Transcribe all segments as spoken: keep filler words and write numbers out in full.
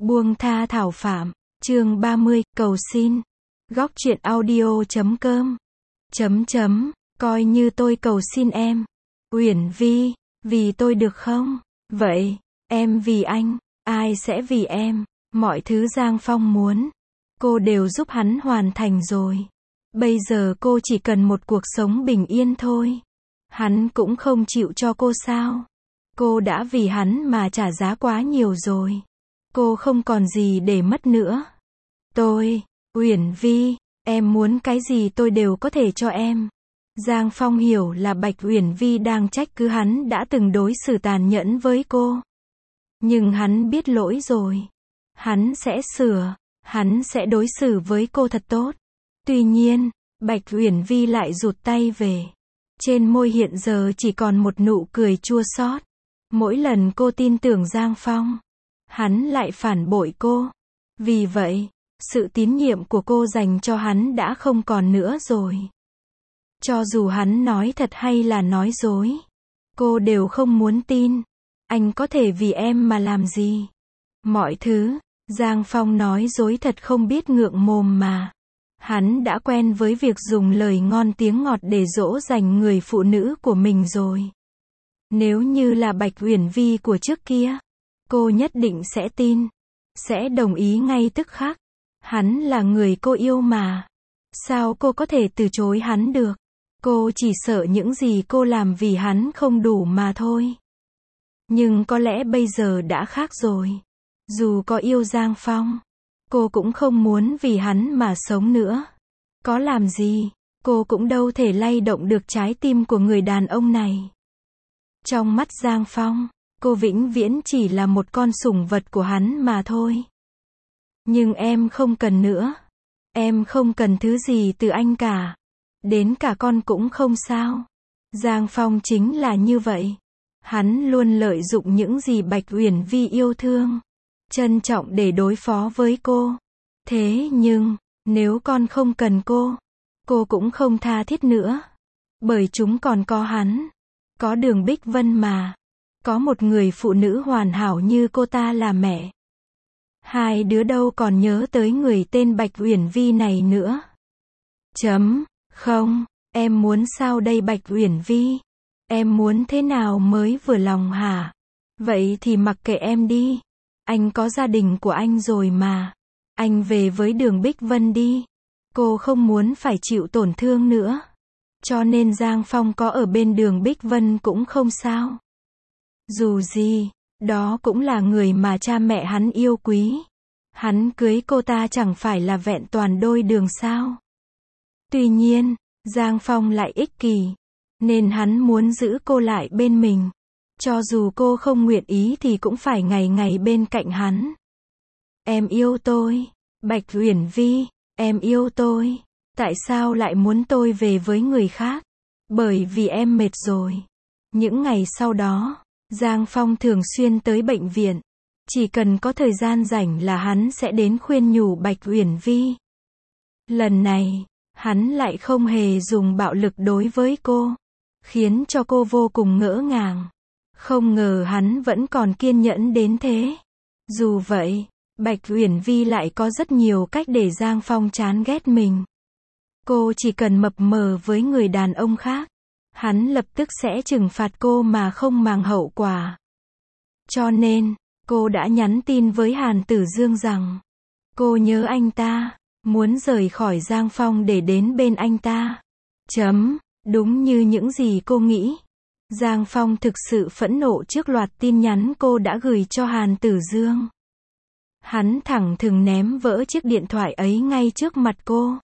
Buông tha Thảo Phạm, chương ba mươi, cầu xin. Góc truyện audio chấm com. Chấm chấm, coi như tôi cầu xin em. Uyển Vi, vì tôi được không? Vậy, em vì anh, ai sẽ vì em? Mọi thứ Giang Phong muốn, cô đều giúp hắn hoàn thành rồi. Bây giờ cô chỉ cần một cuộc sống bình yên thôi. Hắn cũng không chịu cho cô sao? Cô đã vì hắn mà trả giá quá nhiều rồi. Cô không còn gì để mất nữa. Tôi, Uyển Vi, em muốn cái gì tôi đều có thể cho em. Giang Phong hiểu là Bạch Uyển Vi đang trách cứ hắn đã từng đối xử tàn nhẫn với cô. Nhưng hắn biết lỗi rồi. Hắn sẽ sửa, hắn sẽ đối xử với cô thật tốt. Tuy nhiên, Bạch Uyển Vi lại rụt tay về. Trên môi hiện giờ chỉ còn một nụ cười chua xót. Mỗi lần cô tin tưởng Giang Phong, hắn lại phản bội cô. Vì vậy, sự tín nhiệm của cô dành cho hắn đã không còn nữa rồi. Cho dù hắn nói thật hay là nói dối, cô đều không muốn tin. Anh có thể vì em mà làm gì? Mọi thứ, Giang Phong nói dối thật không biết ngượng mồm mà. Hắn đã quen với việc dùng lời ngon tiếng ngọt để dỗ dành người phụ nữ của mình rồi. Nếu như là Bạch Uyển Vi của trước kia, cô nhất định sẽ tin, sẽ đồng ý ngay tức khắc. Hắn là người cô yêu mà. Sao cô có thể từ chối hắn được? Cô chỉ sợ những gì cô làm vì hắn không đủ mà thôi. Nhưng có lẽ bây giờ đã khác rồi. Dù có yêu Giang Phong, cô cũng không muốn vì hắn mà sống nữa. Có làm gì, cô cũng đâu thể lay động được trái tim của người đàn ông này. Trong mắt Giang Phong, cô vĩnh viễn chỉ là một con sủng vật của hắn mà thôi. Nhưng em không cần nữa. Em không cần thứ gì từ anh cả. Đến cả con cũng không sao. Giang Phong chính là như vậy. Hắn luôn lợi dụng những gì Bạch Uyển Vi yêu thương, trân trọng để đối phó với cô. Thế nhưng, nếu con không cần cô, cô cũng không tha thiết nữa. Bởi chúng còn có hắn. Có Đường Bích Vân mà. Có một người phụ nữ hoàn hảo như cô ta là mẹ. Hai đứa đâu còn nhớ tới người tên Bạch Uyển Vi này nữa. Chấm, không, em muốn sao đây Bạch Uyển Vi? Em muốn thế nào mới vừa lòng hả? Vậy thì mặc kệ em đi. Anh có gia đình của anh rồi mà. Anh về với Đường Bích Vân đi. Cô không muốn phải chịu tổn thương nữa. Cho nên Giang Phong có ở bên Đường Bích Vân cũng không sao. Dù gì, đó cũng là người mà cha mẹ hắn yêu quý. Hắn cưới cô ta chẳng phải là vẹn toàn đôi đường sao? Tuy nhiên, Giang Phong lại ích kỷ, nên hắn muốn giữ cô lại bên mình. Cho dù cô không nguyện ý thì cũng phải ngày ngày bên cạnh hắn. Em yêu tôi, Bạch Uyển Vi, em yêu tôi. Tại sao lại muốn tôi về với người khác? Bởi vì em mệt rồi. Những ngày sau đó, Giang Phong thường xuyên tới bệnh viện. Chỉ cần có thời gian rảnh là hắn sẽ đến khuyên nhủ Bạch Uyển Vi. Lần này, hắn lại không hề dùng bạo lực đối với cô, khiến cho cô vô cùng ngỡ ngàng. Không ngờ hắn vẫn còn kiên nhẫn đến thế. Dù vậy, Bạch Uyển Vi lại có rất nhiều cách để Giang Phong chán ghét mình. Cô chỉ cần mập mờ với người đàn ông khác, hắn lập tức sẽ trừng phạt cô mà không màng hậu quả. Cho nên, cô đã nhắn tin với Hàn Tử Dương rằng, cô nhớ anh ta, muốn rời khỏi Giang Phong để đến bên anh ta. Chấm, đúng như những gì cô nghĩ. Giang Phong thực sự phẫn nộ trước loạt tin nhắn cô đã gửi cho Hàn Tử Dương. Hắn thẳng thừng ném vỡ chiếc điện thoại ấy ngay trước mặt cô.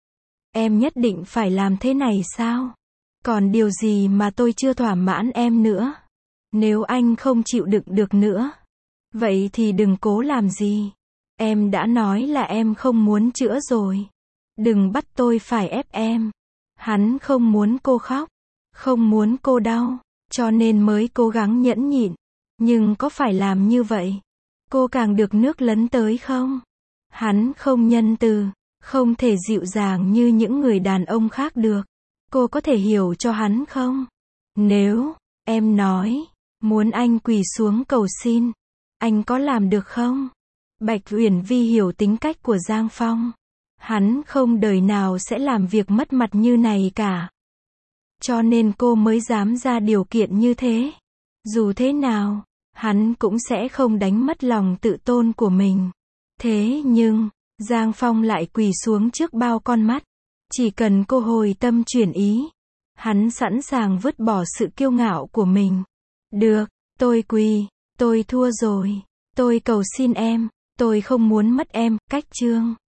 Em nhất định phải làm thế này sao? Còn điều gì mà tôi chưa thỏa mãn em nữa? Nếu anh không chịu đựng được nữa, vậy thì đừng cố làm gì. Em đã nói là em không muốn chữa rồi. Đừng bắt tôi phải ép em. Hắn không muốn cô khóc, không muốn cô đau, cho nên mới cố gắng nhẫn nhịn. Nhưng có phải làm như vậy, cô càng được nước lấn tới không? Hắn không nhân từ, không thể dịu dàng như những người đàn ông khác được. Cô có thể hiểu cho hắn không? Nếu em nói muốn anh quỳ xuống cầu xin, anh có làm được không? Bạch Uyển Vi hiểu tính cách của Giang Phong. Hắn không đời nào sẽ làm việc mất mặt như này cả. Cho nên cô mới dám ra điều kiện như thế. Dù thế nào, hắn cũng sẽ không đánh mất lòng tự tôn của mình. Thế nhưng, Giang Phong lại quỳ xuống trước bao con mắt. Chỉ cần cô hồi tâm chuyển ý, hắn sẵn sàng vứt bỏ sự kiêu ngạo của mình. Được, tôi quỳ, tôi thua rồi. Tôi cầu xin em, tôi không muốn mất em. Cách chương